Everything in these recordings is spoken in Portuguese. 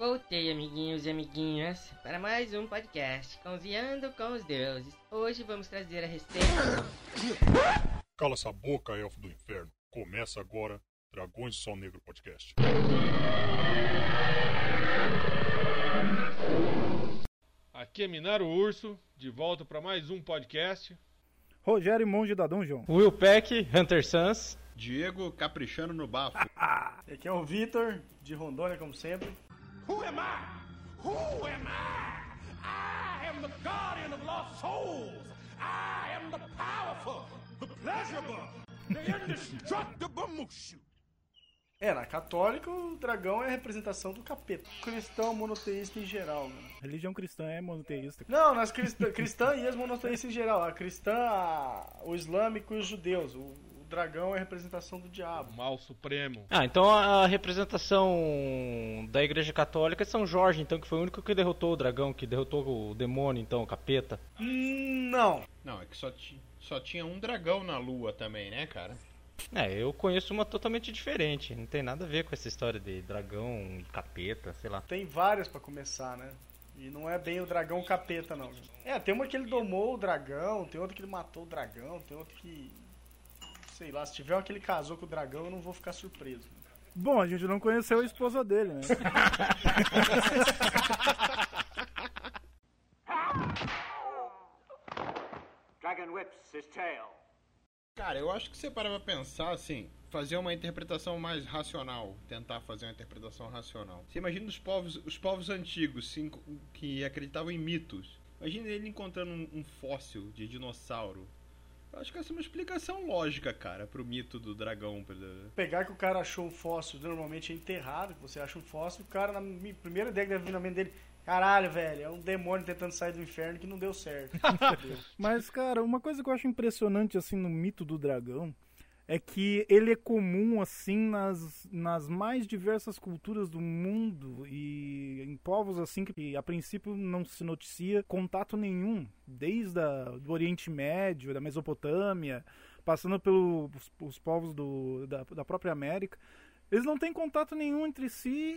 Voltei, amiguinhos e amiguinhas, para mais um podcast, Cozinhando com os Deuses. Hoje vamos trazer a receita... Cala essa boca, elfo do inferno. Começa agora, Dragões do Sol Negro Podcast. Aqui é Minaro Urso, de volta para mais um podcast. Rogério Monge da Dungeon. Will Peck, Hunter Sans. Diego caprichando no bafo. Aqui é o Vitor, de Rondônia, como sempre. Who am I? Who am I? I am the guardian of lost souls. I am the powerful, the pleasurable, the indestructible Mushu. Na católica, o dragão é a representação do capeta. Cristão, monoteísta em geral, mano. Religião cristã é monoteísta. Não, nas cristã e as monoteístas em geral. A cristã, o islâmico e os judeus. O dragão é a representação do diabo. O mal supremo. Então a representação da Igreja Católica é São Jorge, então, que foi o único que derrotou o dragão, que derrotou o demônio, então, o capeta. Não. Não, é que só tinha um dragão na lua também, né, cara? Eu conheço uma totalmente diferente. Não tem nada a ver com essa história de dragão e capeta, sei lá. Tem várias pra começar, né? E não é bem o dragão capeta, não. Tem uma que ele domou o dragão, tem outra que ele matou o dragão, tem outra que... sei lá, se tiver uma que ele casou com o dragão, eu não vou ficar surpreso. Bom, a gente não conheceu a esposa dele, né? Dragon whips his tail. Cara, eu acho que você para pra pensar, assim, fazer uma interpretação mais racional, tentar fazer uma interpretação racional. Você imagina os povos antigos, sim, que acreditavam em mitos. Imagina ele encontrando um fóssil de dinossauro. Eu acho que essa é uma explicação lógica, cara, pro mito do dragão. Pegar que o cara achou um fóssil, normalmente é enterrado, que você acha um fóssil, o cara, na primeira ideia que deve vir na mente dele, caralho, velho, é um demônio tentando sair do inferno que não deu certo. Mas, cara, uma coisa que eu acho impressionante, assim, no mito do dragão, é que ele é comum, assim, nas mais diversas culturas do mundo e em povos, assim, que a princípio não se noticia contato nenhum, desde do Oriente Médio, da Mesopotâmia, passando pelos povos da própria América. Eles não têm contato nenhum entre si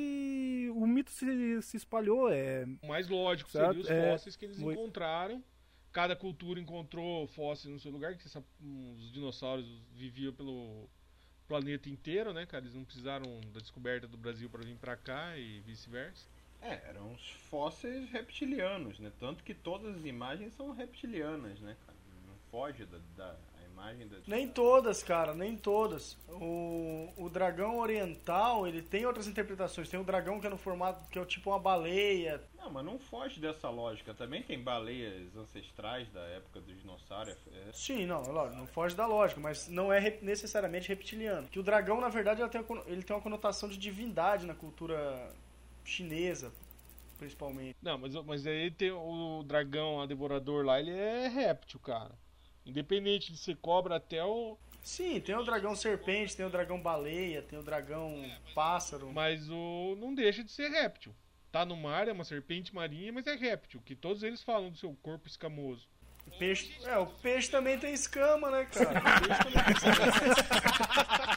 e o mito se espalhou. O mais lógico certo? seria os fósseis que eles encontraram. Cada cultura encontrou fósseis no seu lugar, que os dinossauros viviam pelo planeta inteiro, né, cara? Eles não precisaram da descoberta do Brasil para vir para cá e vice-versa. Eram os fósseis reptilianos, né? Tanto que todas as imagens são reptilianas, né, cara? Não foge da imagem da... Nem todas, cara, nem todas. O dragão oriental, ele tem outras interpretações. Tem o dragão que é no formato, que é tipo uma baleia. Não, mas não foge dessa lógica. Também tem baleias ancestrais da época dos dinossauros. Sim, não foge da lógica, mas não é necessariamente reptiliano. Que o dragão, na verdade, ele tem uma conotação de divindade na cultura chinesa, principalmente. Não, mas aí tem o dragão, a devorador lá, ele é réptil, cara. Independente de ser cobra até o... Sim, tem o dragão serpente, tem o dragão baleia, tem o dragão pássaro. Mas não deixa de ser réptil. Tá no mar, é uma serpente marinha, mas é réptil, que todos eles falam do seu corpo escamoso. O peixe também tem escama, né, cara? O peixe também tem escama.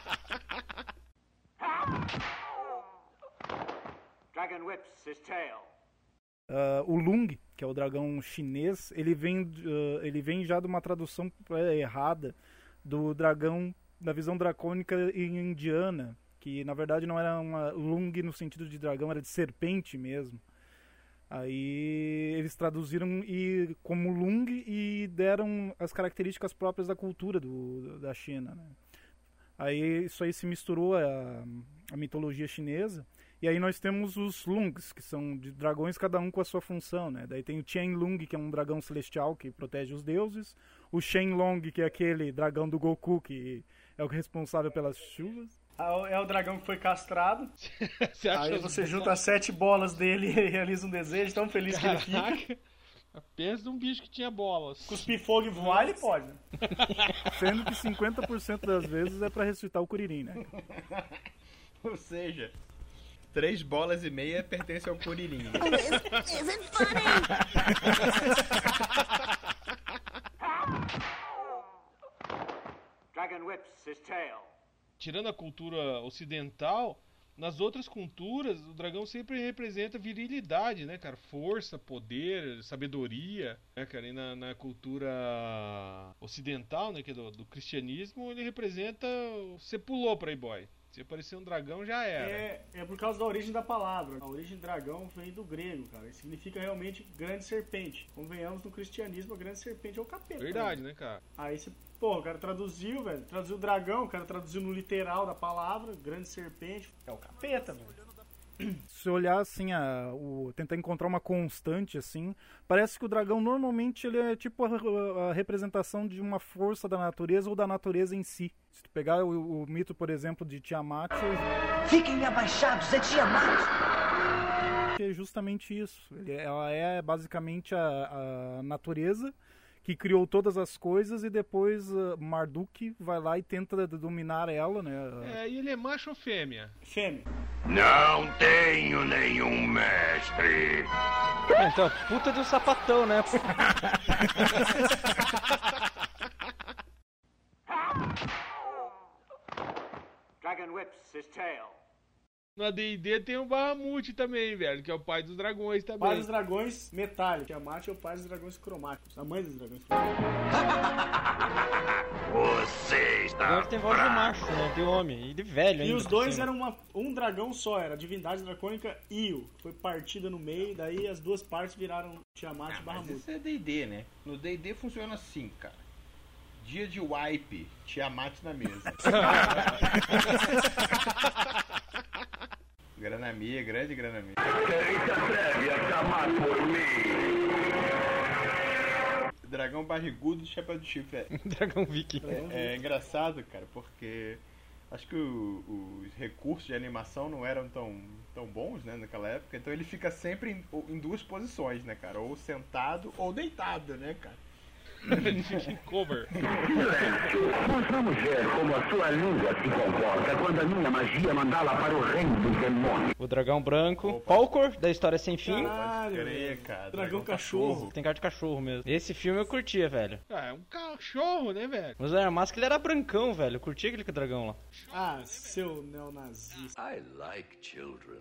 Dragon whips his tail. O Lung, que é o dragão chinês, ele vem já de uma tradução errada do dragão, da visão dracônica indiana, que na verdade não era uma Lung no sentido de dragão, era de serpente mesmo. Aí eles traduziram como Lung e deram as características próprias da cultura da China, né? Aí isso aí se misturou a mitologia chinesa. E aí nós temos os Lungs, que são de dragões, cada um com a sua função, né? Daí tem o Qianlong, que é um dragão celestial que protege os deuses. O Shenlong, que é aquele dragão do Goku, que é o responsável pelas chuvas. É o dragão que foi castrado. Aí você junta as 7 bolas dele e realiza um desejo, tão feliz que ele fica. Pensa num bicho que tinha bolas. Cuspir fogo e voar, ele pode. Sendo que 50% das vezes é pra ressuscitar o Kuririn, né? Ou seja... 3 bolas e meia pertence ao Kuririn. Dragon whips his tail. Tirando a cultura ocidental, Nas outras culturas, o dragão sempre representa virilidade, né, cara? Força, poder, sabedoria, né, cara? E na cultura ocidental, né, que é do cristianismo, ele representa... Você pulou, Playboy. Se aparecer um dragão, já era. É por causa da origem da palavra. A origem dragão vem do grego, cara. E significa realmente grande serpente. Convenhamos, no cristianismo, a grande serpente é o capeta. Verdade, né, cara? Aí você, pô, o cara traduziu, velho. Traduziu dragão, o cara traduziu no literal da palavra, grande serpente. É o capeta, velho. Se olhar assim, tentar encontrar uma constante assim, parece que o dragão normalmente ele é tipo a representação de uma força da natureza ou da natureza em si. Se tu pegar o mito, por exemplo, de Tiamat, Fiquem abaixados, é Tiamat! é justamente isso. Ela é basicamente a natureza que criou todas as coisas e depois Marduk vai lá e tenta dominar ela, né? E ele é macho ou fêmea? Fêmea. Não tenho nenhum mestre. Então, puta de um sapatão, né? Dragon whips his tail. No AD&D tem o Bahamut também, velho, que é o pai dos dragões também. Pai dos dragões metálicos. Tiamat é o pai dos dragões cromáticos. A mãe dos dragões cromáticos. Você está Agora tem voz de macho, né? De homem e de velho ainda. E os por dois cima. eram um dragão só, era a divindade dracônica Io. Foi partida no meio, daí as duas partes viraram Tiamat e Mas Bahamut. isso é D&D, né? No D&D funciona assim, cara. Dia de wipe, Tiamat na mesa. Granamia, grande Granamia. Dragão barrigudo de chapéu de chifre. Dragão viking. É engraçado, cara, porque acho que os recursos de animação não eram tão bons, né, naquela época. Então ele fica sempre em duas posições, né, cara? Ou sentado ou deitado, né, cara? Ele fica em cover. Nós vamos ver como a sua língua se comporta quando a minha magia mandá-la para o reino dos demônios. O dragão branco. Falcor, da História Sem Fim. Caralho, Crer, cara. dragão cachorro. Tem cara de cachorro mesmo. Esse filme eu curtia, velho. É um cachorro, né, velho? Mas o Iron Mask ele era brancão, velho. Eu curtia aquele dragão lá. Ah, seu neonazista. I like children.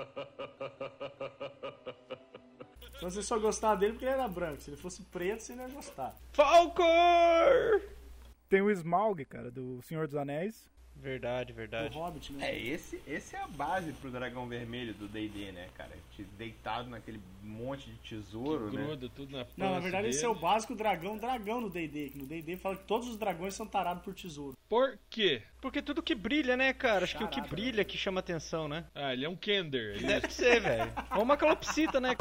Então você só gostava dele porque ele era branco. Se ele fosse preto, você não ia gostar. Falcor! Tem o Smaug, cara, do Senhor dos Anéis. Verdade, O verdade. Hobbit, né? Esse é a base pro dragão vermelho do D&D, né, cara? Deitado naquele monte de tesouro, né? Gruda tudo na Não, na pança verdade esse é dele. o básico dragão no D&D. Que no D&D fala que todos os dragões são tarados por tesouro. Por quê? Porque tudo que brilha, né, cara? Acho que o que Charada. brilha que chama atenção, né? Ah, ele é um Kender. Ele Deve ser, velho. Ou uma calopsita, né?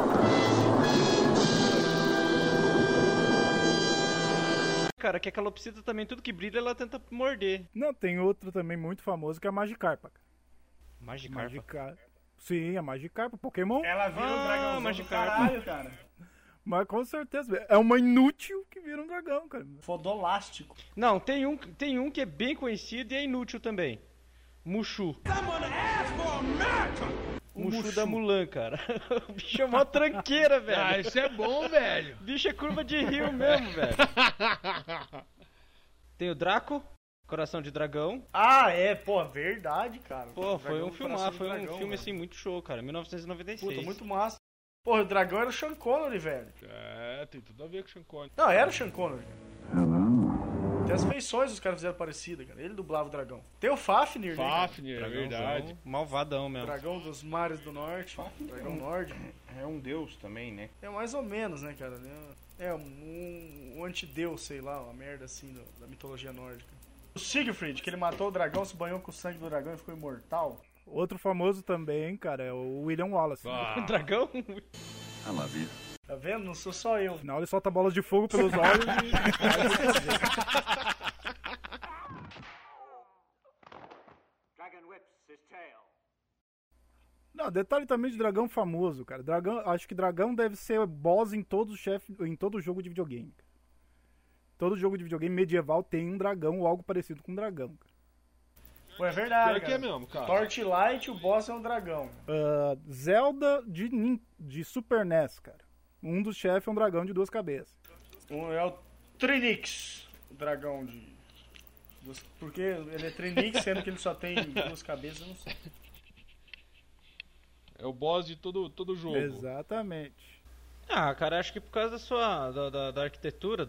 Cara, que a calopsita também, tudo que brilha, ela tenta morder. Não, tem outro também muito famoso que é a Magikarpa, cara. Magikarpa. Sim, a Magikarpa, Pokémon. Ela vira um dragãozão do Magikarpa. caralho, cara. Mas com certeza, é uma inútil que vira um dragão, cara. Fodolástico. Não, tem um que é bem conhecido e é inútil também. Mushu. Mushu da Mulan, cara. O bicho é uma tranqueira, velho. Ah, isso é bom, velho. O bicho é curva de rio mesmo, velho. Tem o Draco, Coração de Dragão. Ah, é, pô, verdade, cara. Pô, foi Dragão um do filmar, Coração foi do um Dragão, filme velho. assim muito show, cara. 1996. Puta, muito massa. Porra, o dragão era o Sean Connery, velho. É, tem tudo a ver com o Sean Connery. Não, era o Sean Connery. Tem as feições os caras fizeram parecidas, cara. Ele dublava o dragão. Tem o Fafnir, né, cara? Fafnir, é Dragãozão, verdade. Malvadão mesmo. Dragão dos mares do norte. Dragão nórdico. É um deus também, né? É mais ou menos, né, cara? É um antideus, sei lá, uma merda assim da mitologia nórdica. O Siegfried, que ele matou o dragão, se banhou com o sangue do dragão e ficou imortal. Outro famoso também, cara, é o William Wallace. Ah, Dragão? Tá vendo? Não sou só eu. No final ele solta bolas de fogo pelos olhos e... Dragon whips his tail. Não, detalhe também de dragão famoso, cara. Acho que dragão deve ser boss em todo jogo de videogame. Todo jogo de videogame medieval tem um dragão ou algo parecido com um dragão, cara. Pô, é verdade, Pior que cara. é mesmo, cara. Torchlight, o boss é um dragão. Zelda de Super NES, cara. Um dos chefes é um dragão de duas cabeças. Um é o Trinix, o dragão porque ele é Trinix, sendo que ele só tem duas cabeças, eu não sei. É o boss de todo jogo. Exatamente. Ah, cara, acho que por causa da arquitetura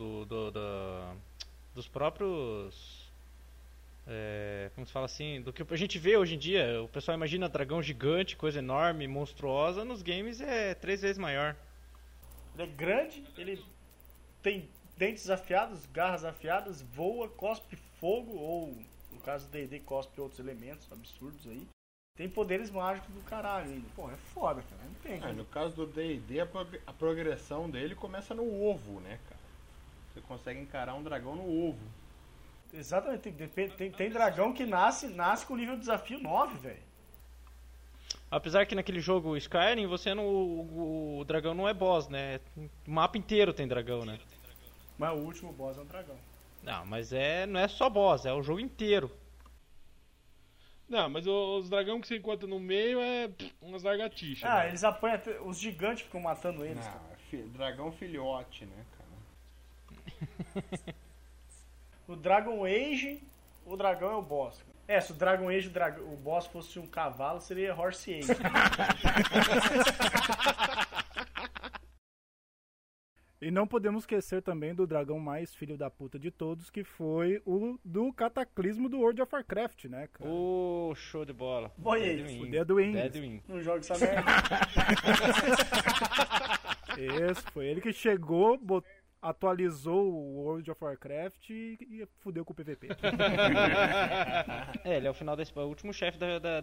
dos próprios... como se fala assim? Do que a gente vê hoje em dia. O pessoal imagina dragão gigante, coisa enorme, monstruosa. Nos games é 3 vezes maior. Ele é grande, ele tem dentes afiados, garras afiadas, voa, cospe fogo, ou no caso do D&D, cospe outros elementos absurdos aí. Tem poderes mágicos do caralho ainda. Pô, é foda, cara. Não tem. No caso do D&D, a progressão dele começa no ovo, né, cara? Você consegue encarar um dragão no ovo. Exatamente. Tem dragão que nasce com nível de desafio 9, velho. Apesar que naquele jogo Skyrim, o dragão não é boss, né? O mapa inteiro tem dragão, né? Mas o último boss é um dragão. Não, mas não é só boss, é o jogo inteiro. Não, mas os dragões que você encontra no meio é umas lagartixas. Ah, né? Eles apanham, os gigantes ficam matando eles. Não, dragão filhote, né, cara? No Dragon Age, o dragão é o boss. Se o Dragon Age o boss fosse um cavalo, seria Horse Age. E não podemos esquecer também do dragão mais filho da puta de todos, que foi o do cataclismo do World of Warcraft, né, cara? Show de bola. O Deadwing. Não joga essa merda. Esse, foi ele que chegou, atualizou o World of Warcraft e fudeu com o PVP. Ele é o final o último chefe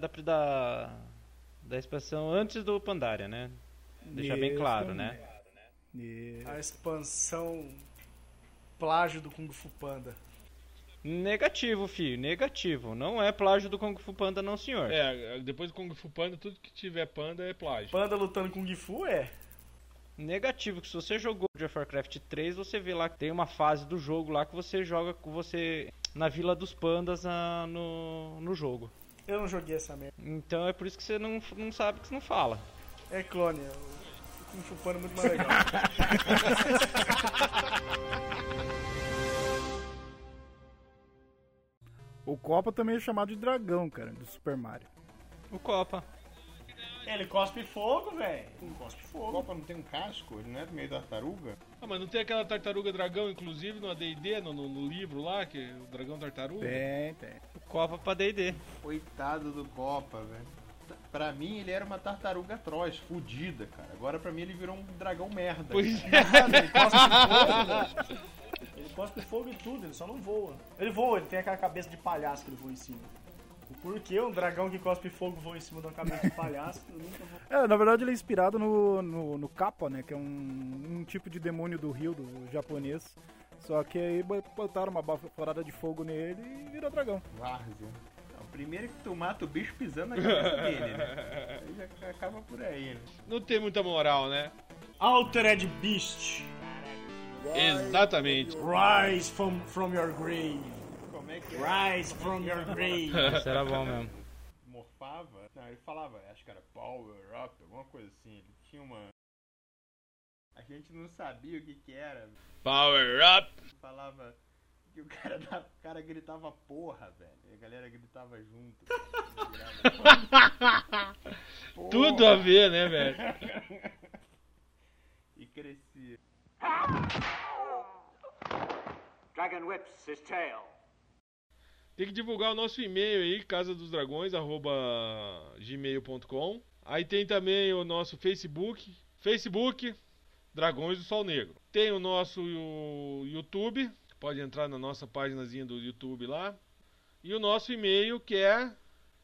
da expansão antes do Pandaria, né? Deixar bem claro, né? A expansão plágio do Kung Fu Panda. Negativo, filho, negativo. Não é plágio do Kung Fu Panda, não, senhor. Depois do Kung Fu Panda, tudo que tiver panda é plágio. Panda lutando Kung Fu Negativo, que se você jogou World of Warcraft 3, você vê lá que tem uma fase do jogo lá que você joga com você na Vila dos Pandas no jogo. Eu não joguei essa merda. Então é por isso que você não sabe, que você não fala. É clone, o Kung Fu Panda é muito mais legal. O Copa também é chamado de dragão, cara, do Super Mario. O Copa. Ele cospe fogo, velho. Cospe fogo. O Copa não tem um casco? Ele não é meio tartaruga? Ah, mas não tem aquela tartaruga dragão, inclusive, no AD&D, no livro lá, que é o dragão tartaruga? Tem. O Copa pra D&D. Coitado do Copa, velho. Pra mim, ele era uma tartaruga atroz, fudida, cara. Agora, pra mim, ele virou um dragão merda. Pois Ele cospe fogo, velho. Ele cospe fogo e tudo, ele só não voa. Ele voa, ele tem aquela cabeça de palhaço que ele voa em cima. Por que um dragão que cospe fogo voa em cima de uma cabeça de palhaço? Eu nunca vou... Na verdade ele é inspirado no Kappa, né? Que é um tipo de demônio do rio, do japonês. Só que aí botaram uma baforada de fogo nele e virou dragão. Várzea. Primeiro que tu mata o bicho pisando na cabeça dele, né? Aí já acaba por aí, né? Não tem muita moral, né? Altered Beast. Exatamente. Rise from your grave. Como é que é? Rise from your grave. Isso era bom mesmo. Morfava? Não, ele falava, acho que era Power Up, alguma coisa assim. Ele tinha uma... A gente não sabia o que era. Power Up! Falava que o cara gritava porra, velho. E a galera gritava junto. Tudo a ver, né, velho? E crescia. Dragon whips his tail. Tem que divulgar o nosso e-mail aí, casadosdragões@gmail.com. Aí tem também o nosso Facebook, Dragões do Sol Negro. Tem o nosso YouTube, pode entrar na nossa páginazinha do YouTube lá. E o nosso e-mail, que é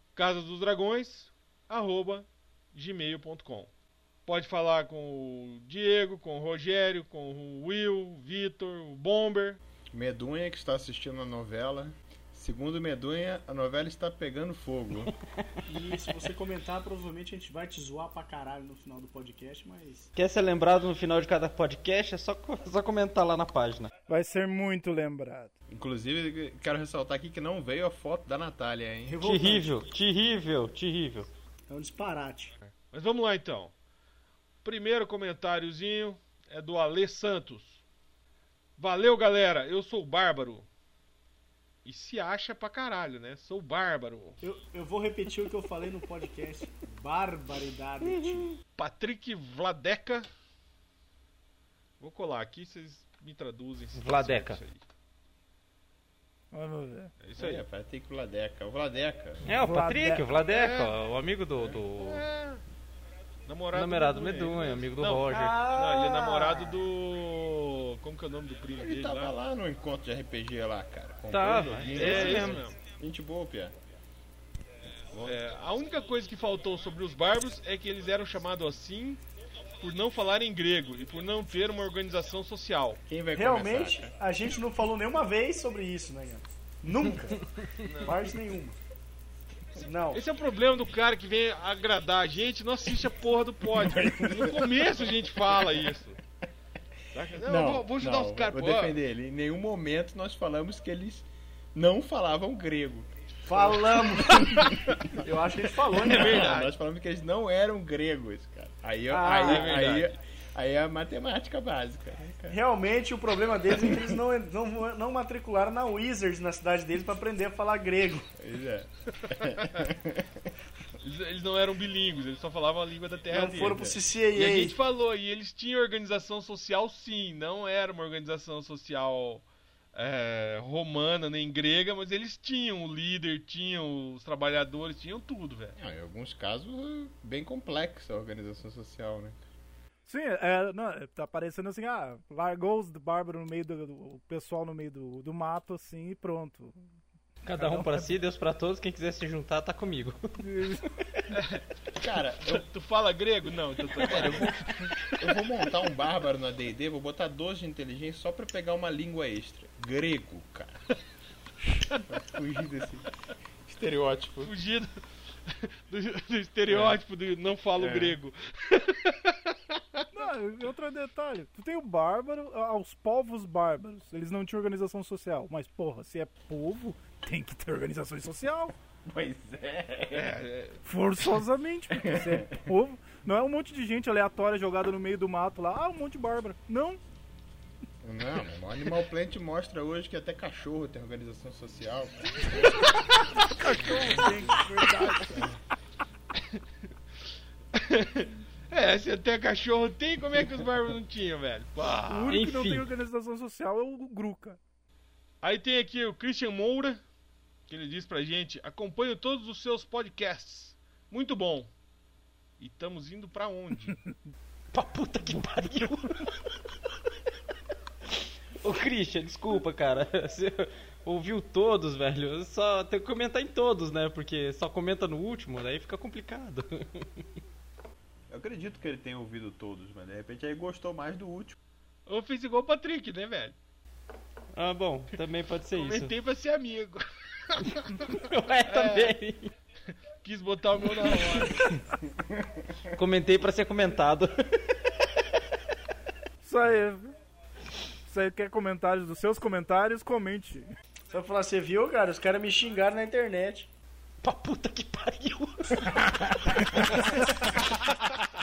casadosdragões@gmail.com. Pode falar com o Diego, com o Rogério, com o Will, Vitor, o Bomber. Medunha que está assistindo a novela. Segundo Medunha, a novela está pegando fogo. E se você comentar, provavelmente a gente vai te zoar pra caralho no final do podcast, mas... Quer ser lembrado no final de cada podcast? É só comentar lá na página. Vai ser muito lembrado. Inclusive, quero ressaltar aqui que não veio a foto da Natália, hein? Terrível. É um disparate. Mas vamos lá então. Primeiro comentáriozinho é do Ale Santos. Valeu, galera, eu sou bárbaro. E se acha pra caralho, né? Sou bárbaro. Eu vou repetir o que eu falei no podcast. Barbaridade, tio. Patrick Vladeca. Vou colar aqui, vocês me traduzem. se tá Vladeca. certo isso Vamos ver. aí. É isso aí. É, Patrick Vladeca. O Vladeca. É, o Patrick, o Vladeca, É. o amigo do Namorado do Medunha, amigo do Não, Roger. Não, ele é namorado do... Como que é o nome do primo Ele dele tava lá? lá no encontro de RPG lá, cara. Comprou Tava, um joguinho. é É esse isso mesmo. mesmo. Gente boa, Pia. A única coisa que faltou sobre os bárbaros é que eles eram chamados assim por não falarem grego e por não ter uma organização social. Quem vai Realmente, começar, cara? a gente não falou nenhuma vez sobre isso, né, cara? Nunca. Parte nenhuma. Não. Esse é o problema do cara que vem agradar a gente, não assiste a porra do pod. No começo a gente fala isso. Saca? Não, vou ajudar os caras. Vou pô. defender ele. Em nenhum momento nós falamos que eles não falavam grego. Falamos. Eu acho que a gente falou, né? É verdade. Nós falamos que eles não eram gregos, cara. Aí é a matemática básica. Né, cara? Realmente o problema deles é que eles não matricularam na Wizards, na cidade deles, pra aprender a falar grego. Pois é. Eles não eram bilíngues, eles só falavam a língua da terra Não deles. foram pro E a CCAA. gente falou, e eles tinham organização social sim, não era uma organização social romana nem grega, mas eles tinham o líder, tinham os trabalhadores, tinham tudo, velho. Em alguns casos, bem complexa a organização social, né? Sim, tá parecendo assim, largou os bárbaros no meio o pessoal no meio do mato, assim, e pronto. Cada um pra si, Deus pra todos, quem quiser se juntar tá comigo. Cara, Tu fala grego? Não, então eu vou montar um bárbaro na D&D, vou botar 12 de inteligência só pra pegar uma língua extra. Grego, cara. Pra fugir desse estereótipo. fugir do estereótipo do não falo grego. Não, outro detalhe, tu tem o bárbaro, aos povos bárbaros, eles não tinham organização social, mas porra, se é povo, tem que ter organização social. Pois é. Forçosamente, porque se é povo, não é um monte de gente aleatória jogada no meio do mato lá, um monte de bárbaro. Não. Não, o Animal Planet mostra hoje que até cachorro tem organização social. Cachorro tem, verdade. Se até cachorro tem, como é que os bárbaros não tinham, velho? Pá. O único que não enfim. tem organização social é o Gruca. Aí tem aqui o Christian Moura, que ele diz pra gente: acompanho todos os seus podcasts. Muito bom. E estamos indo pra onde? Pra puta que pariu. Ô Christian, desculpa, cara. Você ouviu todos, velho. Só tem que comentar em todos, né? Porque só comenta no último, daí fica complicado. Eu acredito que ele tenha ouvido todos, mas de repente aí gostou mais do último. Eu fiz igual o Patrick, né, velho? Ah, bom, também pode ser isso. Comentei pra ser amigo. Também. Quis botar o meu na hora. Comentei pra ser comentado. Isso aí. Você quer comentários dos seus comentários? Comente. Só pra falar, você viu, cara? Os caras me xingaram na internet. Pra puta que pariu.